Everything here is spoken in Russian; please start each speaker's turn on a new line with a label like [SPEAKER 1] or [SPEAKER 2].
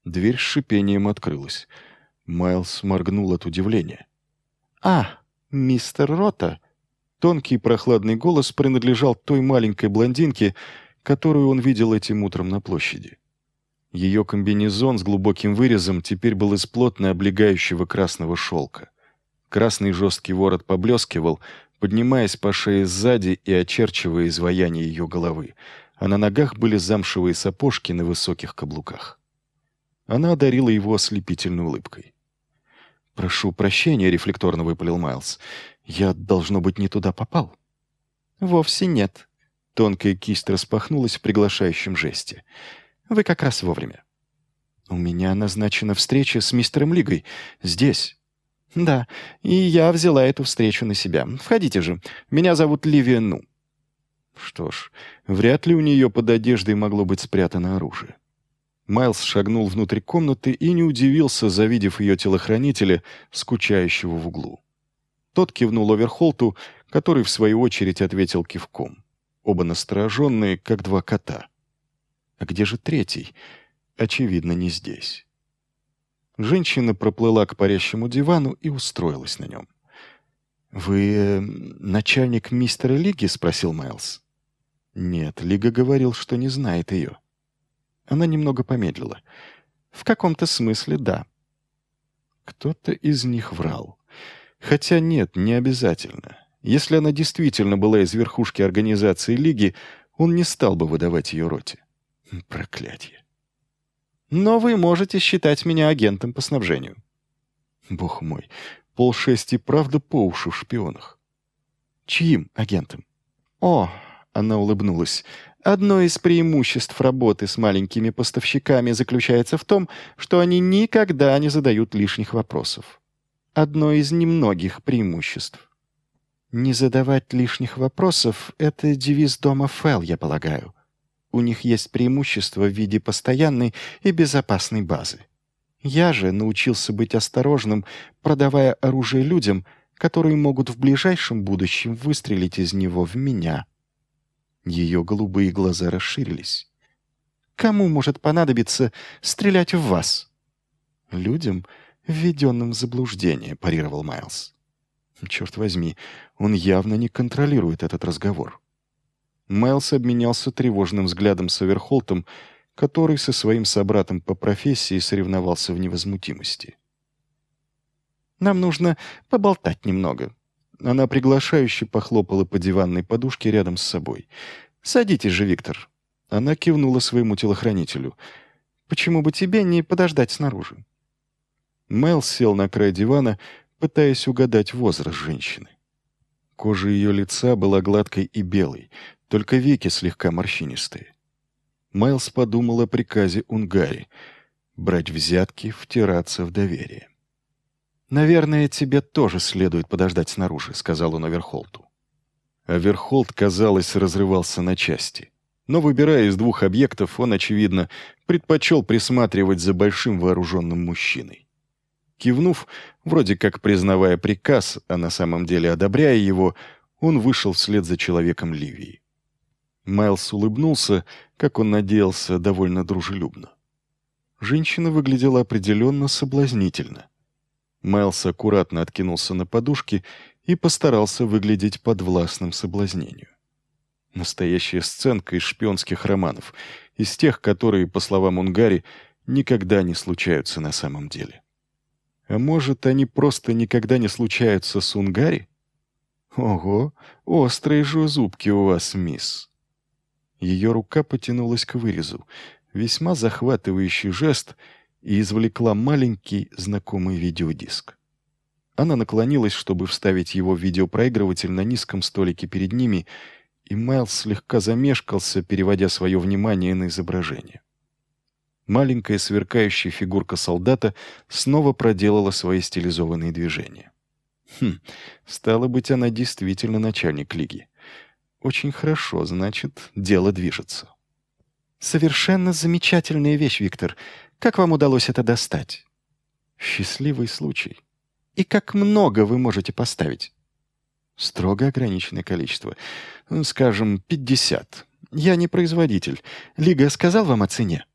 [SPEAKER 1] Дверь с шипением открылась. Майлз моргнул от удивления. «А, мистер Рота!» Тонкий прохладный голос принадлежал той маленькой блондинке, которую он видел этим утром на площади. Ее комбинезон с глубоким вырезом теперь был из плотно облегающего красного шелка. Красный жесткий ворот поблескивал, поднимаясь по шее сзади и очерчивая изваяние ее головы, а на ногах были замшевые сапожки на высоких каблуках. Она одарила его ослепительной улыбкой. «Прошу прощения», — рефлекторно выпалил Майлз. «Я, должно быть, не туда попал». «Вовсе нет». Тонкая кисть распахнулась в приглашающем жесте. «Вы как раз вовремя». «У меня назначена встреча с мистером Лигой. Здесь». «Да, и я взяла эту встречу на себя. Входите же. Меня зовут Ливия Ну». Что ж, вряд ли у нее под одеждой могло быть спрятано оружие. Майлз шагнул внутрь комнаты и не удивился, завидев ее телохранителя, скучающего в углу. Тот кивнул Оверхолту, который, в свою очередь, ответил кивком. Оба настороженные, как два кота. А где же третий? Очевидно, не здесь. Женщина проплыла к парящему дивану и устроилась на нем. «Вы начальник мистера Лиги?» — спросил Майлз. «Нет, Лига говорил, что не знает ее». Она немного помедлила. «В каком-то смысле, да». Кто-то из них врал. Хотя нет, не обязательно. Если она действительно была из верхушки организации Лиги, он не стал бы выдавать ее Роте. Проклятье. «Но вы можете считать меня агентом по снабжению». Бог мой, Пол-6 и правда по уши в шпионах. «Чьим агентом?» «О!» — она улыбнулась. «Одно из преимуществ работы с маленькими поставщиками заключается в том, что они никогда не задают лишних вопросов. Одно из немногих преимуществ. Не задавать лишних вопросов — это девиз дома Фелл, я полагаю. У них есть преимущество в виде постоянной и безопасной базы. Я же научился быть осторожным, продавая оружие людям, которые могут в ближайшем будущем выстрелить из него в меня». Ее голубые глаза расширились. «Кому может понадобиться стрелять в вас?» «Людям, введенным в заблуждение», — парировал Майлз. «Черт возьми, он явно не контролирует этот разговор». Майлз обменялся тревожным взглядом с Оверхолтом, который со своим собратом по профессии соревновался в невозмутимости. «Нам нужно поболтать немного». Она приглашающе похлопала по диванной подушке рядом с собой. «Садитесь же, Виктор». Она кивнула своему телохранителю. «Почему бы тебе не подождать снаружи?» Майлз сел на край дивана, пытаясь угадать возраст женщины. Кожа ее лица была гладкой и белой, только веки слегка морщинистые. Майлз подумал о приказе Унгари — брать взятки, втираться в доверие. «Наверное, тебе тоже следует подождать снаружи», — сказал он Оверхолту. Оверхолт, казалось, разрывался на части. Но, выбирая из двух объектов, он, очевидно, предпочел присматривать за большим вооруженным мужчиной. Кивнув, вроде как признавая приказ, а на самом деле одобряя его, он вышел вслед за человеком Ливии. Майлз улыбнулся, как он надеялся, довольно дружелюбно. Женщина выглядела определенно соблазнительно. Майлз аккуратно откинулся на подушке и постарался выглядеть подвластным соблазнению. Настоящая сценка из шпионских романов, из тех, которые, по словам Унгари, никогда не случаются на самом деле. А может, они просто никогда не случаются с Унгари? Ого, острые же зубки у вас, мисс. Ее рука потянулась к вырезу, весьма захватывающий жест, и извлекла маленький знакомый видеодиск. Она наклонилась, чтобы вставить его в видеопроигрыватель на низком столике перед ними, и Майлз слегка замешкался, переводя свое внимание на изображение. Маленькая сверкающая фигурка солдата снова проделала свои стилизованные движения. Стало быть, она действительно начальник Лиги. Очень хорошо, значит, дело движется. «Совершенно замечательная вещь, Виктор. Как вам удалось это достать?» «Счастливый случай. И как много вы можете поставить?» «Строго ограниченное количество. Скажем, 50. Я не производитель. Лига сказал вам о цене?»